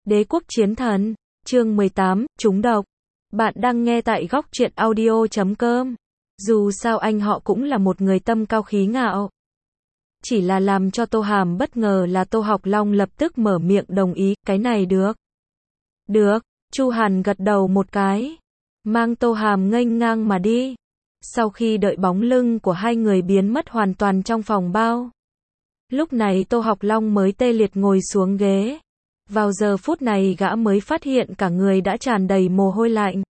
Đế quốc chiến thần, chương 18, trúng độc. Bạn đang nghe tại góc truyện audio.com. Dù sao anh họ cũng là một người tâm cao khí ngạo. Chỉ là làm cho Tô Hàm bất ngờ là Tô Học Long lập tức mở miệng đồng ý, cái này được. Được, Chu Hàn gật đầu một cái, mang Tô Hàm nghênh ngang mà đi. Sau khi đợi bóng lưng của hai người biến mất hoàn toàn trong phòng bao, lúc này Tô Học Long mới tê liệt ngồi xuống ghế. Vào giờ phút này gã mới phát hiện cả người đã tràn đầy mồ hôi lạnh.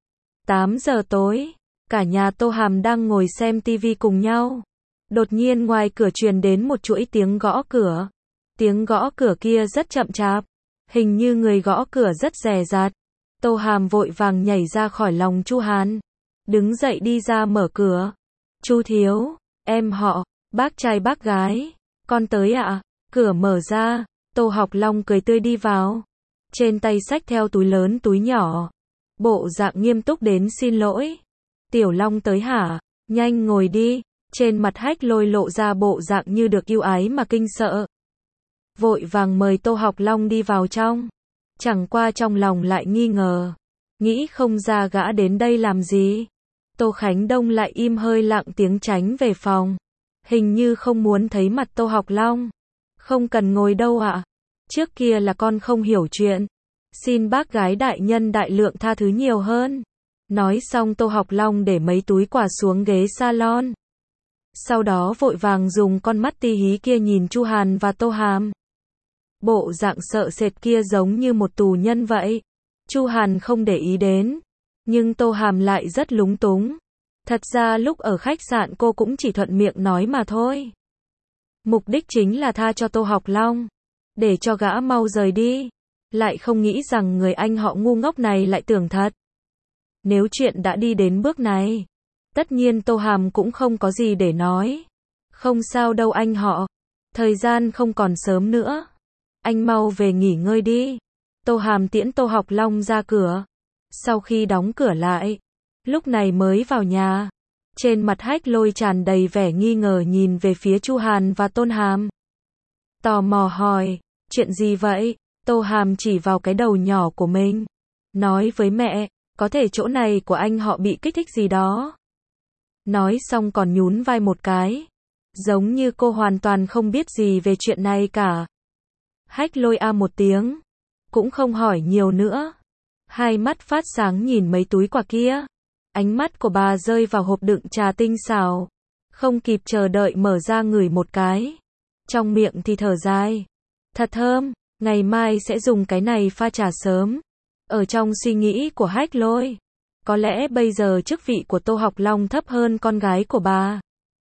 8 giờ tối, cả nhà Tô Hàm đang ngồi xem tivi cùng nhau. Đột nhiên ngoài cửa truyền đến một chuỗi tiếng gõ cửa. Tiếng gõ cửa kia rất chậm chạp, hình như người gõ cửa rất dè dặt. Tô Hàm vội vàng nhảy ra khỏi lòng Chu Hàn, đứng dậy đi ra mở cửa. Chu thiếu, em họ, bác trai bác gái, con tới ạ. Cửa mở ra, Tô Học Long cười tươi đi vào. Trên tay xách theo túi lớn túi nhỏ. Bộ dạng nghiêm túc đến xin lỗi. Tiểu Long tới hả? Nhanh ngồi đi. Trên mặt Hách Lôi lộ ra bộ dạng như được yêu ái mà kinh sợ. Vội vàng mời Tô Học Long đi vào trong. Chẳng qua trong lòng lại nghi ngờ. Nghĩ không ra gã đến đây làm gì. Tô Khánh Đông lại im hơi lặng tiếng tránh về phòng. Hình như không muốn thấy mặt Tô Học Long. Không cần ngồi đâu ạ. Trước kia là con không hiểu chuyện. Xin bác gái đại nhân đại lượng tha thứ nhiều hơn. Nói xong Tô Học Long để mấy túi quà xuống ghế salon. Sau đó vội vàng dùng con mắt ti hí kia nhìn Chu Hàn và Tô Hàm. Bộ dạng sợ sệt kia giống như một tù nhân vậy. Chu Hàn không để ý đến. Nhưng Tô Hàm lại rất lúng túng. Thật ra lúc ở khách sạn cô cũng chỉ thuận miệng nói mà thôi. Mục đích chính là tha cho Tô Học Long, để cho gã mau rời đi. Lại không nghĩ rằng người anh họ ngu ngốc này lại tưởng thật. Nếu chuyện đã đi đến bước này, tất nhiên Tô Hàm cũng không có gì để nói. Không sao đâu anh họ, thời gian không còn sớm nữa. Anh mau về nghỉ ngơi đi. Tô Hàm tiễn Tô Học Long ra cửa. Sau khi đóng cửa lại, lúc này mới vào nhà. Trên mặt Hách Lôi tràn đầy vẻ nghi ngờ nhìn về phía Chu Hàn và Tôn Hàm. Tò mò hỏi, chuyện gì vậy? Tô Hàm chỉ vào cái đầu nhỏ của mình. Nói với mẹ, có thể chỗ này của anh họ bị kích thích gì đó. Nói xong còn nhún vai một cái. Giống như cô hoàn toàn không biết gì về chuyện này cả. Hách Lôi a một tiếng. Cũng không hỏi nhiều nữa. Hai mắt phát sáng nhìn mấy túi quà kia. Ánh mắt của bà rơi vào hộp đựng trà tinh xảo. Không kịp chờ đợi mở ra ngửi một cái. Trong miệng thì thở dài. Thật thơm, ngày mai sẽ dùng cái này pha trà sớm. Ở trong suy nghĩ của Hách Lôi, có lẽ bây giờ chức vị của Tô Học Long thấp hơn con gái của bà.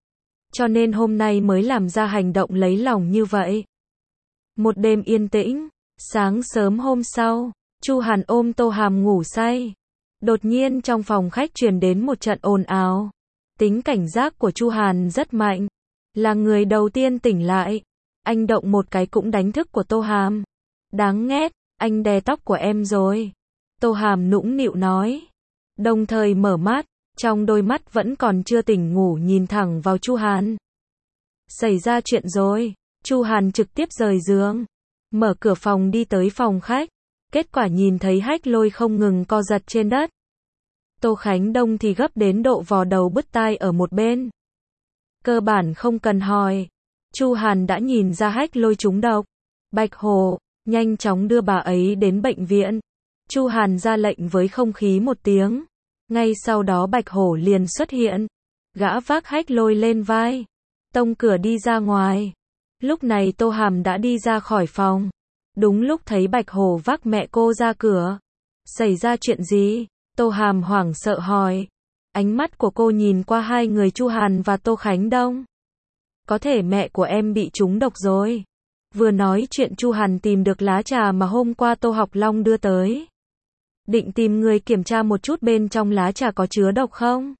Cho nên hôm nay mới làm ra hành động lấy lòng như vậy. Một đêm yên tĩnh, sáng sớm hôm sau, Chu Hàn ôm Tô Hàm ngủ say. Đột nhiên trong phòng khách truyền đến một trận ồn ào. Tính cảnh giác của Chu Hàn rất mạnh. Là người đầu tiên tỉnh lại. Anh động một cái cũng đánh thức của Tô Hàm. Đáng ghét, anh đè tóc của em rồi. Tô Hàm nũng nịu nói. Đồng thời mở mắt, trong đôi mắt vẫn còn chưa tỉnh ngủ nhìn thẳng vào Chu Hàn. Xảy ra chuyện rồi. Chu Hàn trực tiếp rời giường. Mở cửa phòng đi tới phòng khách. Kết quả nhìn thấy Hách Lôi không ngừng co giật trên đất. Tô Khánh Đông thì gấp đến độ vò đầu bứt tai ở một bên. Cơ bản không cần hỏi. Chu Hàn đã nhìn ra Hách Lôi trúng độc. Bạch Hồ, nhanh chóng đưa bà ấy đến bệnh viện. Chu Hàn ra lệnh với không khí một tiếng. Ngay sau đó Bạch Hổ liền xuất hiện. Gã vác Hách Lôi lên vai. Tông cửa đi ra ngoài. Lúc này Tô Hàm đã đi ra khỏi phòng. Đúng lúc thấy Bạch Hổ vác mẹ cô ra cửa. Xảy ra chuyện gì? Tô Hàm hoảng sợ hỏi. Ánh mắt của cô nhìn qua hai người Chu Hàn và Tô Khánh Đông. Có thể mẹ của em bị trúng độc rồi. Vừa nói chuyện Chu Hàn tìm được lá trà mà hôm qua Tô Học Long đưa tới. Định tìm người kiểm tra một chút bên trong lá trà có chứa độc không?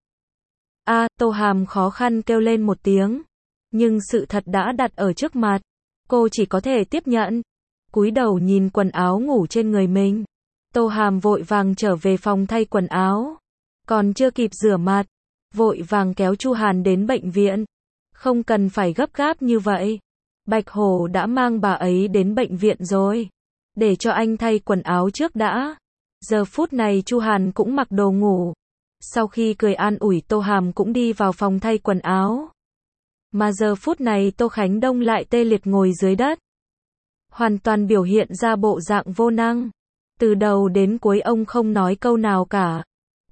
Tô Hàm khó khăn kêu lên một tiếng. Nhưng sự thật đã đặt ở trước mặt. Cô chỉ có thể tiếp nhận. Cúi đầu nhìn quần áo ngủ trên người mình. Tô Hàm vội vàng trở về phòng thay quần áo. Còn chưa kịp rửa mặt. Vội vàng kéo Chu Hàn đến bệnh viện. Không cần phải gấp gáp như vậy. Bạch Hổ đã mang bà ấy đến bệnh viện rồi. để cho anh thay quần áo trước đã. Giờ phút này Chu Hàn cũng mặc đồ ngủ. Sau khi cười an ủi Tô Hàm cũng đi vào phòng thay quần áo. Mà giờ phút này Tô Khánh Đông lại tê liệt ngồi dưới đất. Hoàn toàn biểu hiện ra bộ dạng vô năng. Từ đầu đến cuối ông không nói câu nào cả.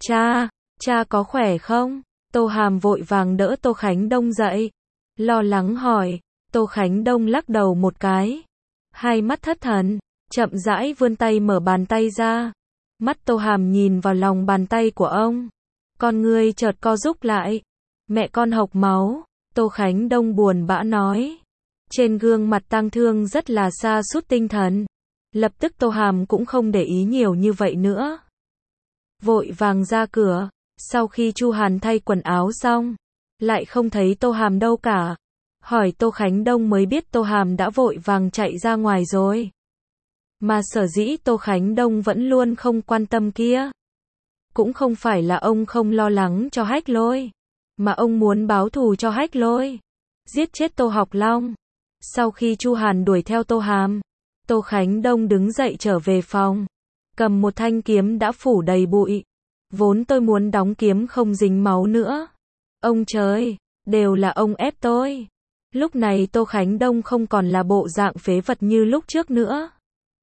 Cha có khỏe không? Tô Hàm vội vàng đỡ Tô Khánh Đông dậy. Lo lắng hỏi. Tô Khánh Đông lắc đầu một cái. Hai mắt thất thần, chậm rãi vươn tay mở bàn tay ra. Mắt Tô Hàm nhìn vào lòng bàn tay của ông. Con ngươi chợt co rúm lại. Mẹ con hộc máu. Tô Khánh Đông buồn bã nói. Trên gương mặt tang thương rất là sa sút tinh thần. Lập tức Tô Hàm cũng không để ý nhiều như vậy nữa. Vội vàng ra cửa. Sau khi Chu Hàn thay quần áo xong, lại không thấy Tô Hàm đâu cả. Hỏi Tô Khánh Đông mới biết Tô Hàm đã vội vàng chạy ra ngoài rồi. Mà sở dĩ Tô Khánh Đông vẫn luôn không quan tâm kia. Cũng không phải là ông không lo lắng cho Hách Lôi, mà ông muốn báo thù cho Hách Lôi. Giết chết Tô Học Long. Sau khi Chu Hàn đuổi theo Tô Hàm, Tô Khánh Đông đứng dậy trở về phòng. Cầm một thanh kiếm đã phủ đầy bụi. Vốn tôi muốn đóng kiếm không dính máu nữa. Ông trời, đều là ông ép tôi. Lúc này Tô Khánh Đông không còn là bộ dạng phế vật như lúc trước nữa.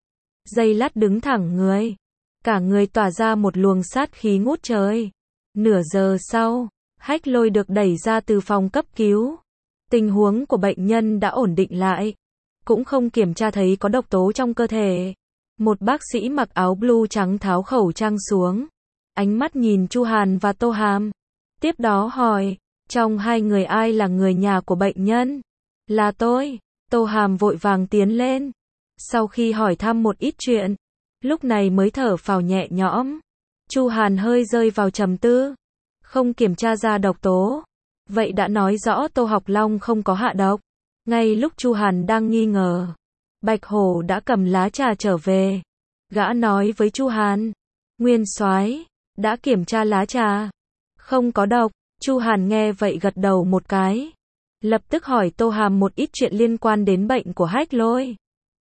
Giây lát đứng thẳng người. Cả người tỏa ra một luồng sát khí ngút trời. Nửa giờ sau, Hách Lôi được đẩy ra từ phòng cấp cứu. Tình huống của bệnh nhân đã ổn định lại. Cũng không kiểm tra thấy có độc tố trong cơ thể. Một bác sĩ mặc áo blue trắng tháo khẩu trang xuống. Ánh mắt nhìn Chu Hàn và Tô Hàm. Tiếp đó hỏi, trong hai người ai là người nhà của bệnh nhân? Là tôi. Tô Hàm vội vàng tiến lên. Sau khi hỏi thăm một ít chuyện, lúc này mới thở phào nhẹ nhõm. Chu Hàn hơi rơi vào trầm tư. Không kiểm tra ra độc tố. Vậy đã nói rõ Tô Học Long không có hạ độc. Ngay lúc Chu Hàn đang nghi ngờ, Bạch Hổ đã cầm lá trà trở về. Gã nói với Chu Hàn, Nguyên soái đã kiểm tra lá trà. Không có độc. Chu Hàn nghe vậy gật đầu một cái. Lập tức hỏi Tô Hàm một ít chuyện liên quan đến bệnh của Hách Lôi.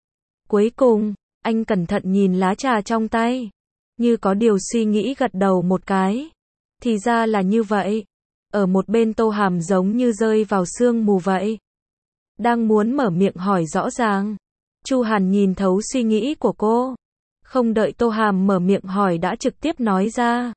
Cuối cùng, anh cẩn thận nhìn lá trà trong tay. Như có điều suy nghĩ gật đầu một cái. Thì ra là như vậy. Ở một bên Tô Hàm giống như rơi vào sương mù vậy. Đang muốn mở miệng hỏi rõ ràng. Chu Hàn nhìn thấu suy nghĩ của cô. Không đợi Tô Hàm mở miệng hỏi đã trực tiếp nói ra.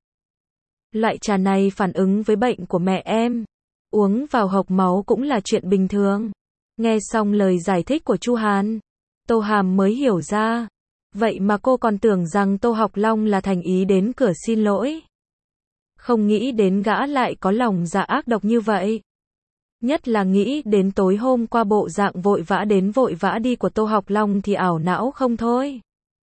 Loại trà này phản ứng với bệnh của mẹ em. Uống vào hộc máu cũng là chuyện bình thường. Nghe xong lời giải thích của Chu Hàn, Tô Hàm mới hiểu ra. Vậy mà cô còn tưởng rằng Tô Học Long là thành ý đến cửa xin lỗi. Không nghĩ đến gã lại có lòng dạ ác độc như vậy. Nhất là nghĩ đến tối hôm qua bộ dạng vội vã đến vội vã đi của Tô Học Long thì ảo não không thôi.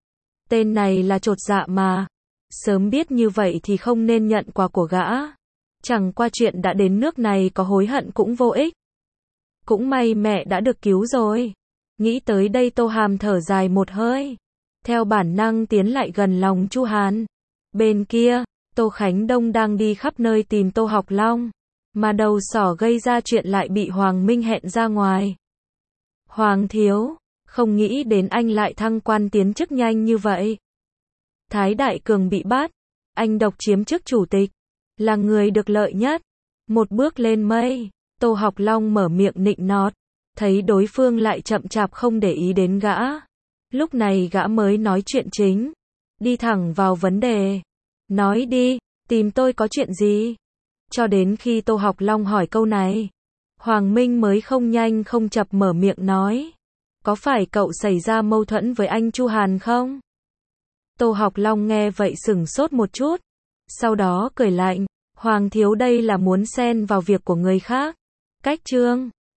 Tên này là chột dạ mà. Sớm biết như vậy thì không nên nhận quà của gã. Chẳng qua chuyện đã đến nước này có hối hận cũng vô ích. Cũng may mẹ đã được cứu rồi. Nghĩ tới đây Tô Hàm thở dài một hơi. Theo bản năng tiến lại gần lòng Chu Hàn. Bên kia, Tô Khánh Đông đang đi khắp nơi tìm Tô Học Long. Mà đầu sỏ gây ra chuyện lại bị Hoàng Minh hẹn ra ngoài. Hoàng thiếu, không nghĩ đến anh lại thăng quan tiến chức nhanh như vậy. Thái Đại Cường bị bắt, anh độc chiếm chức chủ tịch, là người được lợi nhất. Một bước lên mây, Tô Học Long mở miệng nịnh nọt, thấy đối phương lại chậm chạp không để ý đến gã. Lúc này gã mới nói chuyện chính, đi thẳng vào vấn đề. Nói đi, tìm tôi có chuyện gì? Cho đến khi Tô Học Long hỏi câu này, Hoàng Minh mới không nhanh không chậm mở miệng nói. Có phải cậu xảy ra mâu thuẫn với anh Chu Hàn không? Tô Học Long nghe vậy sửng sốt một chút. Sau đó cười lạnh. Hoàng thiếu đây là muốn xen vào việc của người khác. Cách chương